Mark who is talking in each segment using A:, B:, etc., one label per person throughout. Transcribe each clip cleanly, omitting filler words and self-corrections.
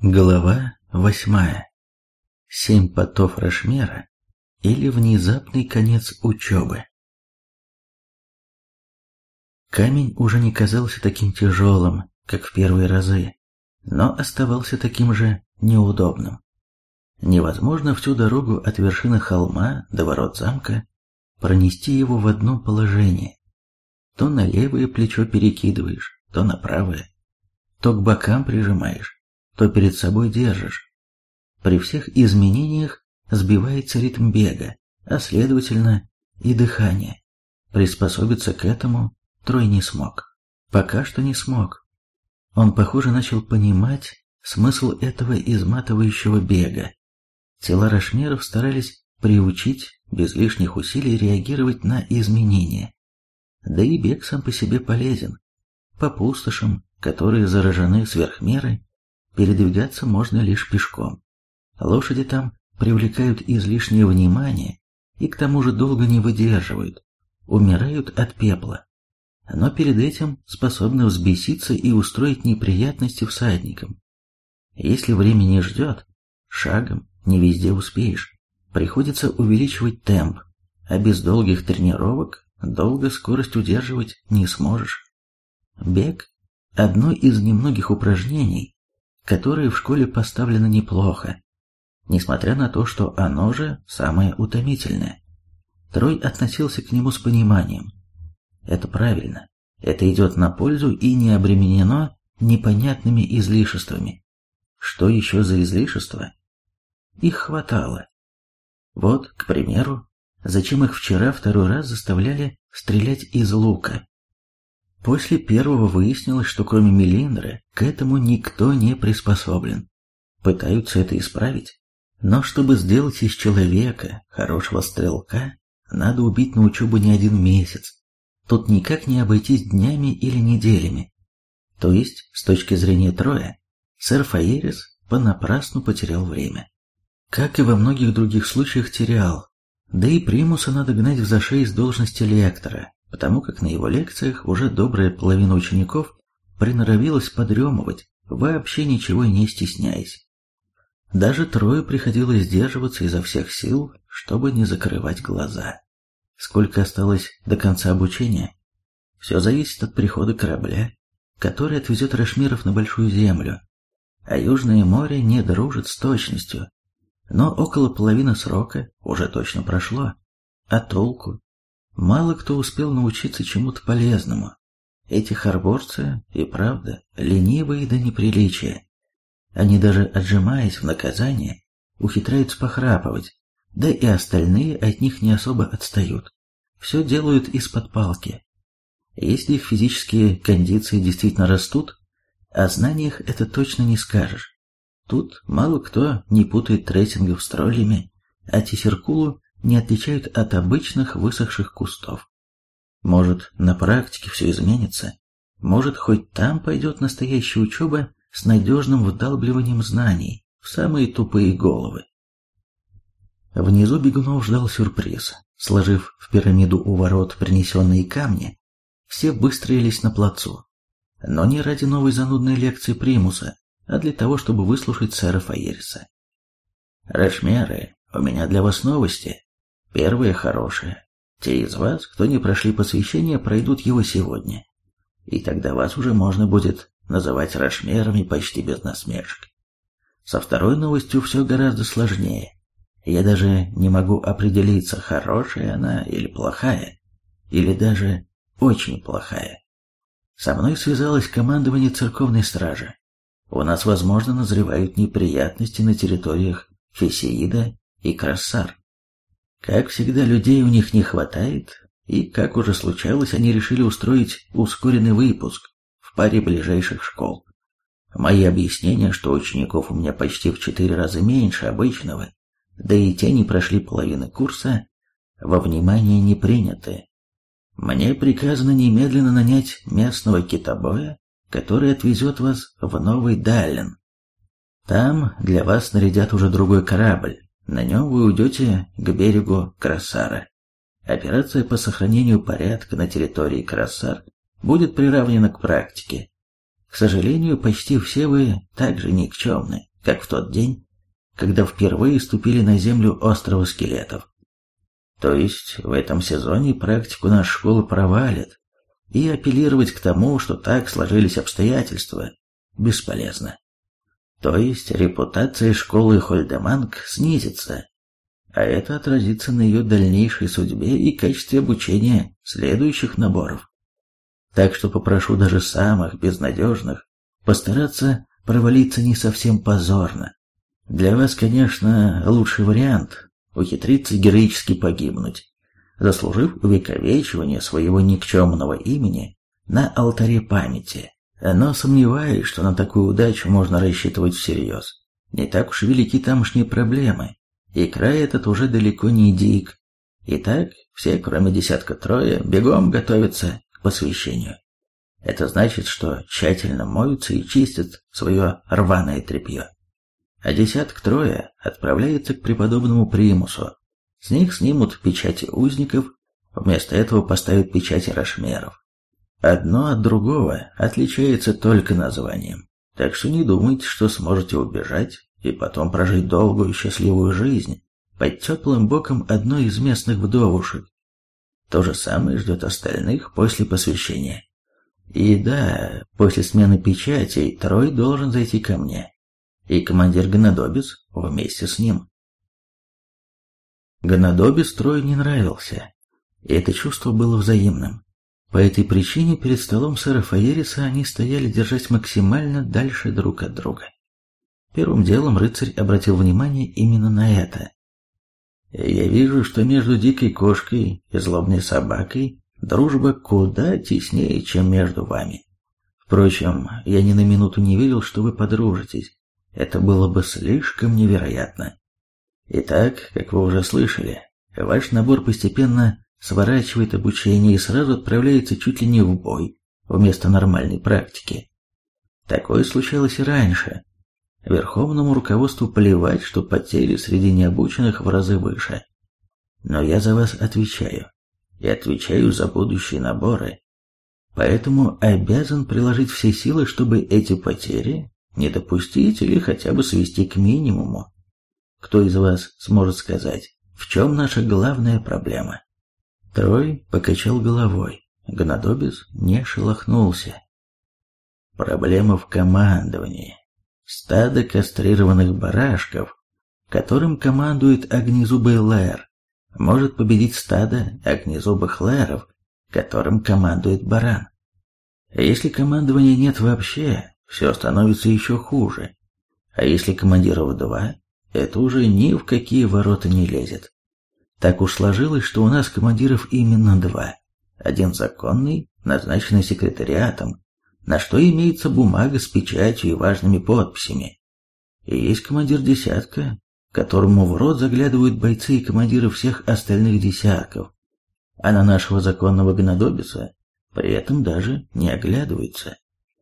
A: Глава 8. 7 потов Рошмера или внезапный конец учебы. Камень уже не казался таким тяжелым, как в первые разы, но оставался таким же неудобным. Невозможно всю дорогу от вершины холма до ворот замка пронести его в одном положении. То на левое плечо перекидываешь, то на правое, то к бокам прижимаешь, то перед собой держишь. При всех изменениях сбивается ритм бега, а следовательно и дыхание. Приспособиться к этому Трой не смог. Пока что не смог. Он, похоже, начал понимать смысл этого изматывающего бега. Тела рошмеров старались приучить без лишних усилий реагировать на изменения. Да и бег сам по себе полезен. По пустошам, которые заражены сверх меры, передвигаться можно лишь пешком. Лошади там привлекают излишнее внимание и к тому же долго не выдерживают, умирают от пепла. Но перед этим способны взбеситься и устроить неприятности всадникам. Если время не ждет, шагом не везде успеешь. Приходится увеличивать темп, а без долгих тренировок долго скорость удерживать не сможешь. Бег – одно из немногих упражнений, которое в школе поставлено неплохо, несмотря на то, что оно же самое утомительное. Трой относился к нему с пониманием. Это правильно, это идет на пользу и не обременено непонятными излишествами. Что еще за излишества? Их хватало. Вот, к примеру, зачем их вчера второй раз заставляли стрелять из лука. После первого выяснилось, что кроме Мелиндры к этому никто не приспособлен. Пытаются это исправить, но чтобы сделать из человека хорошего стрелка, надо убить на учебу не один месяц. Тут никак не обойтись днями или неделями. То есть, с точки зрения Троя, сэр Фаерис понапрасну потерял время. Как и во многих других случаях терял. Да и Примуса надо гнать в зашей с должности лектора, потому как на его лекциях уже добрая половина учеников приноровилась подремывать, вообще ничего не стесняясь. Даже Трою приходилось сдерживаться изо всех сил, чтобы не закрывать глаза. Сколько осталось до конца обучения? Все зависит от прихода корабля, который отвезет рошмеров на Большую Землю. А Южное море не дружит с точностью. Но около половины срока уже точно прошло. А толку? Мало кто успел научиться чему-то полезному. Эти харборцы и правда ленивые до неприличия. Они даже отжимаясь в наказание, ухитряются похрапывать, да и остальные от них не особо отстают. Все делают из-под палки. Если их физические кондиции действительно растут, о знаниях это точно не скажешь. Тут мало кто не путает трессингов с троллями, а тессеркулу не отличают от обычных высохших кустов. Может, на практике все изменится, может, хоть там пойдет настоящая учеба с надежным вдалбливанием знаний в самые тупые головы. Внизу бегунов ждал сюрприз. Сложив в пирамиду у ворот принесенные камни, все выстроились на плацу. Но не ради новой занудной лекции Примуса, а для того, чтобы выслушать сэра Фаериса. «Рошмеры, у меня для вас новости. Первое хорошее. Те из вас, кто не прошли посвящение, пройдут его сегодня. И тогда вас уже можно будет называть рошмерами почти без насмешек. Со второй новостью все гораздо сложнее. Я даже не могу определиться, хорошая она или плохая, или даже очень плохая. Со мной связалось командование церковной стражи. У нас, возможно, назревают неприятности на территориях Фесеида и Крассар. Как всегда, людей у них не хватает, и, как уже случалось, они решили устроить ускоренный выпуск в паре ближайших школ. Мои объяснения, что учеников у меня почти в 4 раза меньше обычного, да и те не прошли половины курса, во внимание не приняты. Мне приказано немедленно нанять местного китобоя, который отвезет вас в Новый Даллен. Там для вас снарядят уже другой корабль, на нем вы уйдете к берегу Крассара. Операция по сохранению порядка на территории Крассар будет приравнена к практике. К сожалению, почти все вы так же никчемны, как в тот день, когда впервые ступили на землю острова скелетов. То есть в этом сезоне практику наша школа провалит, и апеллировать к тому, что так сложились обстоятельства, бесполезно. То есть репутация школы Хольдеманг снизится, а это отразится на ее дальнейшей судьбе и качестве обучения следующих наборов. Так что попрошу даже самых безнадежных постараться провалиться не совсем позорно. Для вас, конечно, лучший вариант – ухитриться героически погибнуть, заслужив увековечивание своего никчемного имени на алтаре памяти. Но сомневаюсь, что на такую удачу можно рассчитывать всерьез. Не так уж велики тамошние проблемы, и край этот уже далеко не дик. Итак, все, кроме десятка-трое, бегом готовятся к посвящению. Это значит, что тщательно моются и чистят свое рваное тряпье. А десяток-трое отправляется к преподобному примусу. С них снимут печати узников, вместо этого поставят печати рашмеров. Одно от другого отличается только названием, так что не думайте, что сможете убежать и потом прожить долгую счастливую жизнь под теплым боком одной из местных вдовушек. То же самое ждет остальных после посвящения. И да, после смены печатей Трой должен зайти ко мне, и командир Гнадобис вместе с ним. Гнадобис Трою не нравился, и это чувство было взаимным. По этой причине перед столом сэра Фаериса они стояли держась максимально дальше друг от друга. Первым делом рыцарь обратил внимание именно на это. «Я вижу, что между дикой кошкой и злобной собакой дружба куда теснее, чем между вами. Впрочем, я ни на минуту не верил, что вы подружитесь. Это было бы слишком невероятно. Итак, как вы уже слышали, ваш набор постепенно сворачивает обучение и сразу отправляется чуть ли не в бой, вместо нормальной практики. Такое случалось и раньше. Верховному руководству плевать, что потери среди необученных в разы выше. Но я за вас отвечаю. И отвечаю за будущие наборы. Поэтому обязан приложить все силы, чтобы эти потери не допустить или хотя бы свести к минимуму. Кто из вас сможет сказать, в чем наша главная проблема?» Трой покачал головой. Гнадобис не шелохнулся. «Проблема в командовании. Стадо кастрированных барашков, которым командует огнезубый лэр, может победить стадо огнезубых лэров, которым командует баран. Если командования нет вообще, все становится еще хуже. А если командиров два, это уже ни в какие ворота не лезет. Так уж сложилось, что у нас командиров именно два. Один законный, назначенный секретариатом, на что имеется бумага с печатью и важными подписями. И есть командир десятка, которому в рот заглядывают бойцы и командиры всех остальных десятков, а на нашего законного Гнадобиса при этом даже не оглядываются.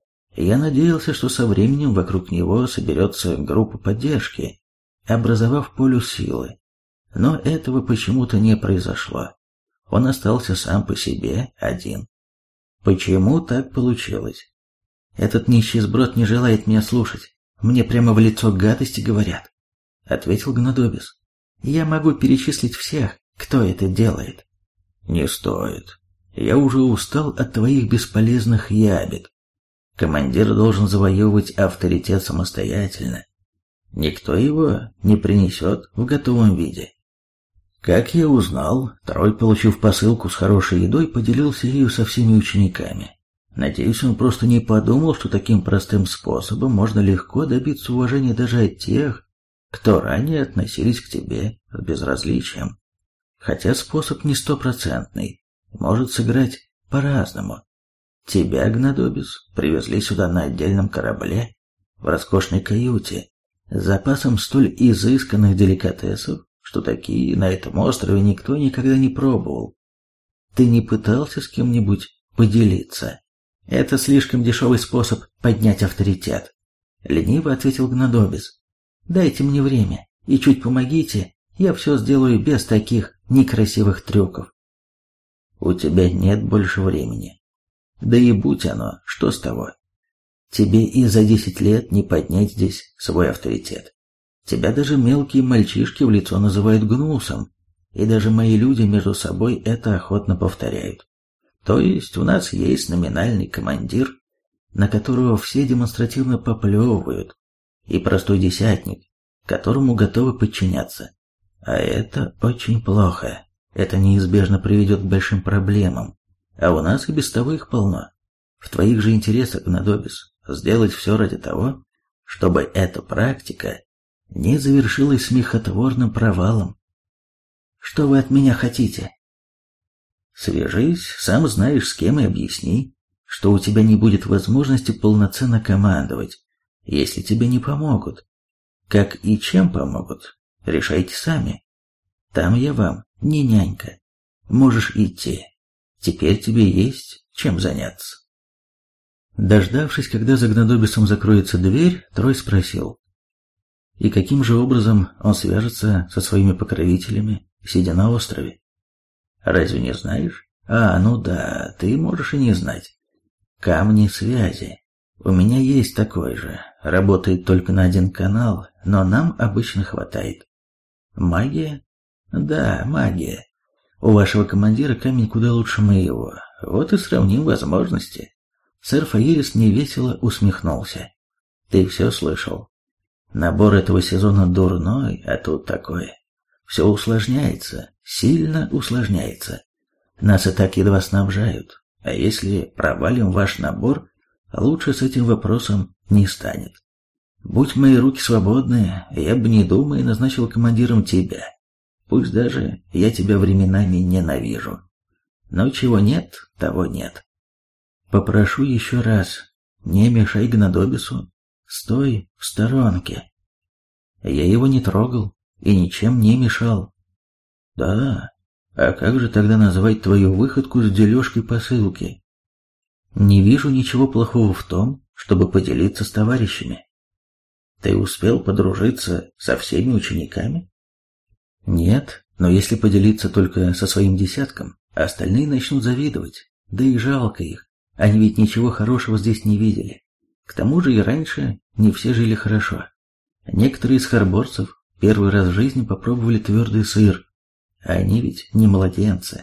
A: Я надеялся, что со временем вокруг него соберется группа поддержки, образовав полюс силы. Но этого почему-то не произошло. Он остался сам по себе один. Почему так получилось? Этот нищий сброд не желает меня слушать. Мне прямо в лицо гадости говорят, ответил Гнадобис. Я могу перечислить всех, кто это делает. Не стоит. Я уже устал от твоих бесполезных ябед. Командир должен завоевывать авторитет самостоятельно. Никто его не принесет в готовом виде. Как я узнал, Трой, получив посылку с хорошей едой, поделился ею со всеми учениками. Надеюсь, он просто не подумал, что таким простым способом можно легко добиться уважения даже от тех, кто ранее относились к тебе с безразличием. Хотя способ не стопроцентный, может сыграть по-разному. Тебя, Гнадобис, привезли сюда на отдельном корабле, в роскошной каюте, с запасом столь изысканных деликатесов, что такие на этом острове никто никогда не пробовал. Ты не пытался с кем-нибудь поделиться? Это слишком дешевый способ поднять авторитет, лениво ответил Гнадобис. Дайте мне время и чуть помогите, я все сделаю без таких некрасивых трюков. У тебя нет больше времени. Да и будь оно, что с того? Тебе и за 10 лет не поднять здесь свой авторитет. Тебя даже мелкие мальчишки в лицо называют гнусом, и даже мои люди между собой это охотно повторяют. То есть у нас есть номинальный командир, на которого все демонстративно поплевывают, и простой десятник, которому готовы подчиняться. А это очень плохо. Это неизбежно приведет к большим проблемам. А у нас и без того их полно. В твоих же интересах, Гнадобис, сделать все ради того, чтобы эта практика не завершилась смехотворным провалом. Что вы от меня хотите? Свяжись, сам знаешь с кем, и объясни, что у тебя не будет возможности полноценно командовать, если тебе не помогут. Как и чем помогут, решайте сами. Там я вам не нянька. Можешь идти. Теперь тебе есть чем заняться. Дождавшись, когда за Гнадобисом закроется дверь, Трой спросил: и каким же образом он свяжется со своими покровителями, сидя на острове? Разве не знаешь? Ну да, ты можешь и не знать. Камни связи. У меня есть такой же. Работает только на один канал, но нам обычно хватает. Магия? Да, магия. У вашего командира камень куда лучше моего. Вот и сравним возможности. Сэр Фаерис невесело усмехнулся. Ты все слышал. Набор этого сезона дурной, а тут такое. Все усложняется, сильно усложняется. Нас и так едва снабжают. А если провалим ваш набор, лучше с этим вопросом не станет. Будь мои руки свободны, я бы, не думая, назначил командиром тебя. Пусть даже я тебя временами ненавижу. Но чего нет, того нет. Попрошу еще раз, не мешай Гнадобису, стой в сторонке. Я его не трогал и ничем не мешал. Да, а как же тогда называть твою выходку с дележкой посылки? Не вижу ничего плохого в том, чтобы поделиться с товарищами. Ты успел подружиться со всеми учениками? Нет, но если поделиться только со своим десятком, остальные начнут завидовать, да и жалко их. Они ведь ничего хорошего здесь не видели. К тому же и раньше не все жили хорошо. Некоторые из харборцев первый раз в жизни попробовали твердый сыр, а они ведь не младенцы.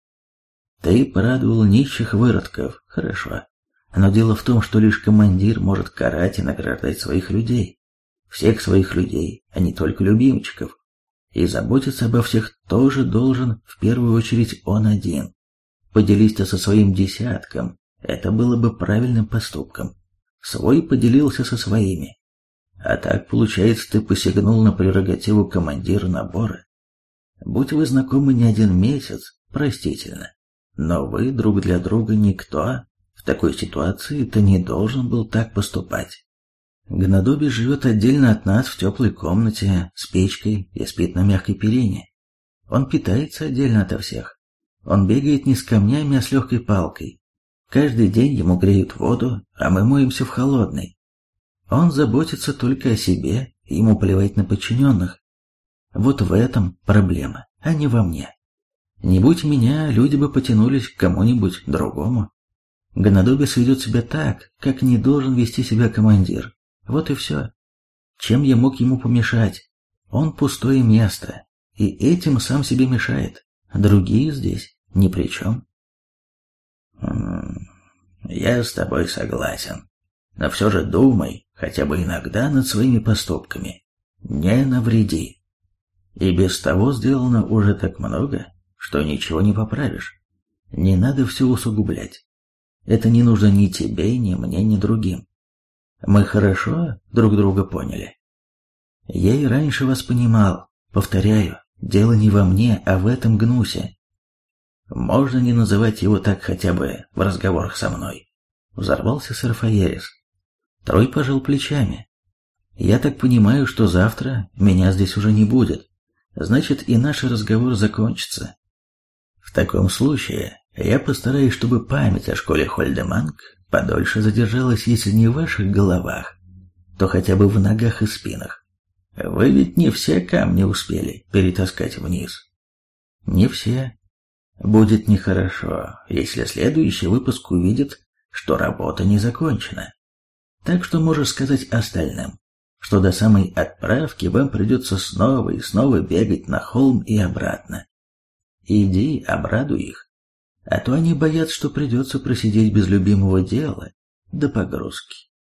A: Ты порадовал нищих выродков, хорошо. Но дело в том, что лишь командир может карать и награждать своих людей. Всех своих людей, а не только любимчиков. И заботиться обо всех тоже должен в первую очередь он один. Поделись ты со своим десятком, это было бы правильным поступком. Свой поделился со своими. А так, получается, ты посягнул на прерогативу командира набора. Будь вы знакомы не один месяц, простительно. Но вы друг для друга никто. В такой ситуации ты не должен был так поступать. Гнадобис живет отдельно от нас в теплой комнате с печкой и спит на мягкой перине. Он питается отдельно ото всех. Он бегает не с камнями, а с легкой палкой. Каждый день ему греют воду, а мы моемся в холодной. Он заботится только о себе, ему плевать на подчиненных. Вот в этом проблема, а не во мне. Не будь меня, люди бы потянулись к кому-нибудь другому. Гнадобис ведет себя так, как не должен вести себя командир. Вот и все. Чем я мог ему помешать? Он пустое место, и этим сам себе мешает. Другие здесь ни при чем. Я с тобой согласен. Но все же думай, хотя бы иногда, над своими поступками. Не навреди. И без того сделано уже так много, что ничего не поправишь. Не надо все усугублять. Это не нужно ни тебе, ни мне, ни другим. Мы хорошо друг друга поняли. Я и раньше вас понимал. Повторяю, дело не во мне, а в этом гнусе. Можно не называть его так хотя бы в разговорах со мной. Взорвался сэр Фаерис. Трой пожал плечами. Я так понимаю, что завтра меня здесь уже не будет. Значит, и наш разговор закончится. В таком случае я постараюсь, чтобы память о школе Хольдеманг подольше задержалась, если не в ваших головах, то хотя бы в ногах и спинах. Вы ведь не все камни успели перетаскать вниз. Не все. Будет нехорошо, если следующий выпуск увидит, что работа не закончена. Так что можешь сказать остальным, что до самой отправки вам придется снова и снова бегать на холм и обратно. Иди, обрадуй их, а то они боятся, что придется просидеть без любимого дела до погрузки.